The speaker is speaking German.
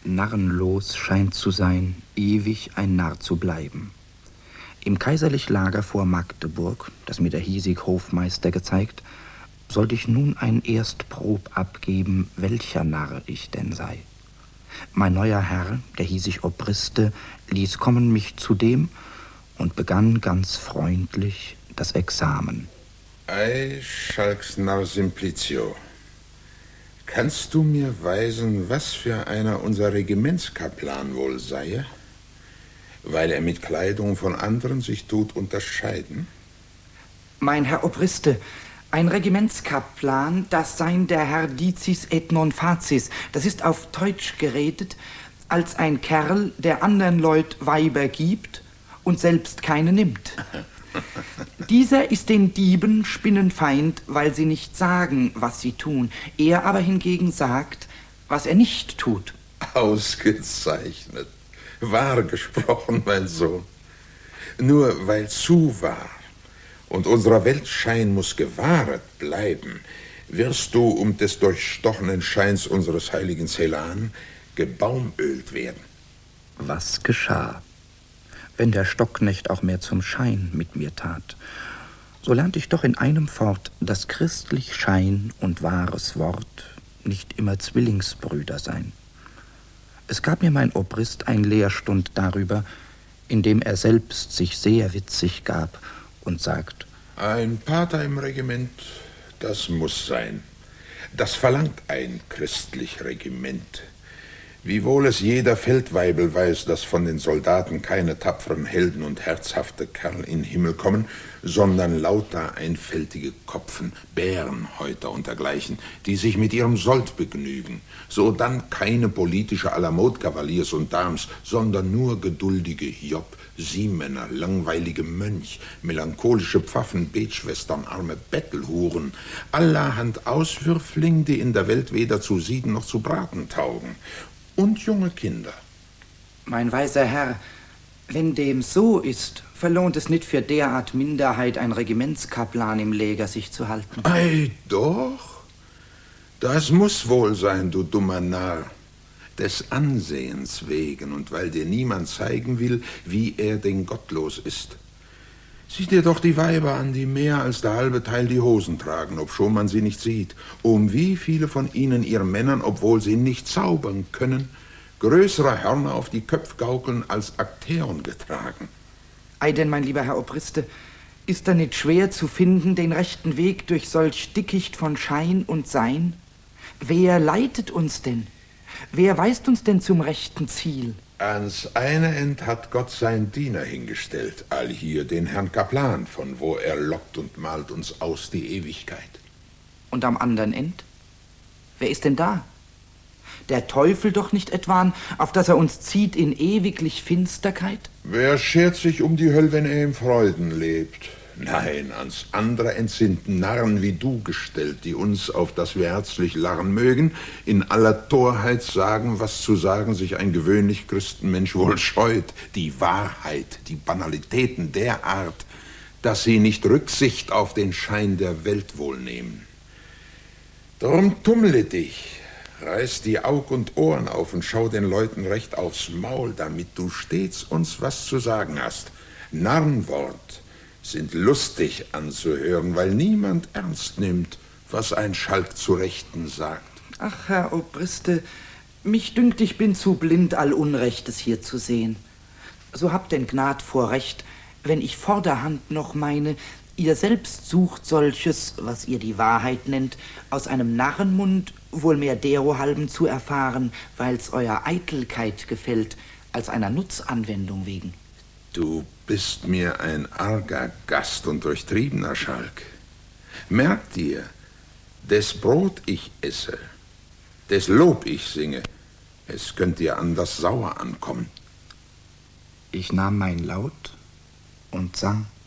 Narrenlos scheint zu sein, ewig ein Narr zu bleiben. Im kaiserlich Lager vor Magdeburg, das mir der hiesig Hofmeister gezeigt, sollte ich nun ein Erstprob abgeben, welcher Narr ich denn sei. Mein neuer Herr, der hiesig Obriste, ließ kommen mich zu dem und begann ganz freundlich das Examen. Ei, Schalksnarr Simplicio, kannst du mir weisen, was für einer unser Regimentskaplan wohl sei, weil er mit Kleidung von anderen sich tut unterscheiden? Mein Herr Obriste, ein Regimentskaplan, das sein der Herr Dicis et non facis, das ist auf Deutsch geredet, als ein Kerl, der anderen Leut Weiber gibt und selbst keine nimmt. Dieser ist den Dieben Spinnenfeind, weil sie nicht sagen, was sie tun. Er aber hingegen sagt, was er nicht tut. Ausgezeichnet. Wahr gesprochen, mein Sohn. Nur weil zu wahr und unserer Welt Schein muss gewahret bleiben, wirst du um des durchstochenen Scheins unseres heiligen Celan gebaumölt werden. Was geschah? Wenn der Stockknecht auch mehr zum Schein mit mir tat, so lernte ich doch in einem fort, dass christlich Schein und wahres Wort nicht immer Zwillingsbrüder sein. Es gab mir mein Obrist ein Lehrstund darüber, indem er selbst sich sehr witzig gab und sagt: Ein Pater im Regiment, das muss sein. Das verlangt ein christlich Regiment. Wiewohl es jeder Feldweibel weiß, dass von den Soldaten keine tapferen Helden und herzhafte Kerl in den Himmel kommen, sondern lauter einfältige Kopfen, Bärenhäuter und dergleichen, die sich mit ihrem Sold begnügen, so dann keine politische Alamod-Kavaliers und Dams, sondern nur geduldige Job, Siemänner, langweilige Mönch, melancholische Pfaffen, Betschwestern, arme Bettelhuren, allerhand Auswürfling, die in der Welt weder zu sieden noch zu braten taugen, und junge Kinder. Mein weiser Herr, wenn dem so ist, verlohnt es nicht für derart Minderheit ein Regimentskaplan im Läger sich zu halten. Ei, doch. Das muss wohl sein, du dummer Narr. Des Ansehens wegen und weil dir niemand zeigen will, wie er denn gottlos ist. Sieh dir doch die Weiber an, die mehr als der halbe Teil die Hosen tragen, obschon man sie nicht sieht. Wie viele von ihnen ihren Männern, obwohl sie nicht zaubern können, größere Hörner auf die Köpfe gaukeln als Aktäon getragen. Ei denn, mein lieber Herr Obriste, ist da nicht schwer zu finden, den rechten Weg durch solch Dickicht von Schein und Sein? Wer leitet uns denn? Wer weist uns denn zum rechten Ziel? Ans eine End hat Gott sein Diener hingestellt, allhier den Herrn Kaplan, von wo er lockt und malt uns aus die Ewigkeit. Und am anderen End? Wer ist denn da? Der Teufel doch nicht etwan, auf dass er uns zieht in ewiglich Finsterkeit? Wer schert sich um die Höll, wenn er im Freuden lebt? Nein, ans andere entsinnten Narren wie du gestellt, die uns, auf dass wir herzlich lachen mögen, in aller Torheit sagen, was zu sagen sich ein gewöhnlich Christenmensch wohl scheut, die Wahrheit, die Banalitäten der Art, dass sie nicht Rücksicht auf den Schein der Welt wohl nehmen. Drum tummle dich, reiß die Aug und Ohren auf und schau den Leuten recht aufs Maul, damit du stets uns was zu sagen hast. Narrenwort sind lustig anzuhören, weil niemand ernst nimmt, was ein Schalk zu Rechten sagt. Ach, Herr Obriste, mich dünkt, ich bin zu blind, all Unrechtes hier zu sehen. So habt denn Gnad vor Recht, wenn ich vorderhand noch meine, ihr selbst sucht solches, was ihr die Wahrheit nennt, aus einem Narrenmund wohl mehr derohalben zu erfahren, weil's euer Eitelkeit gefällt, als einer Nutzanwendung wegen. Du bist mir ein arger Gast und durchtriebener Schalk. Merk dir, des Brot ich esse, des Lob ich singe, es könnt dir anders sauer ankommen. Ich nahm mein Laut und sang.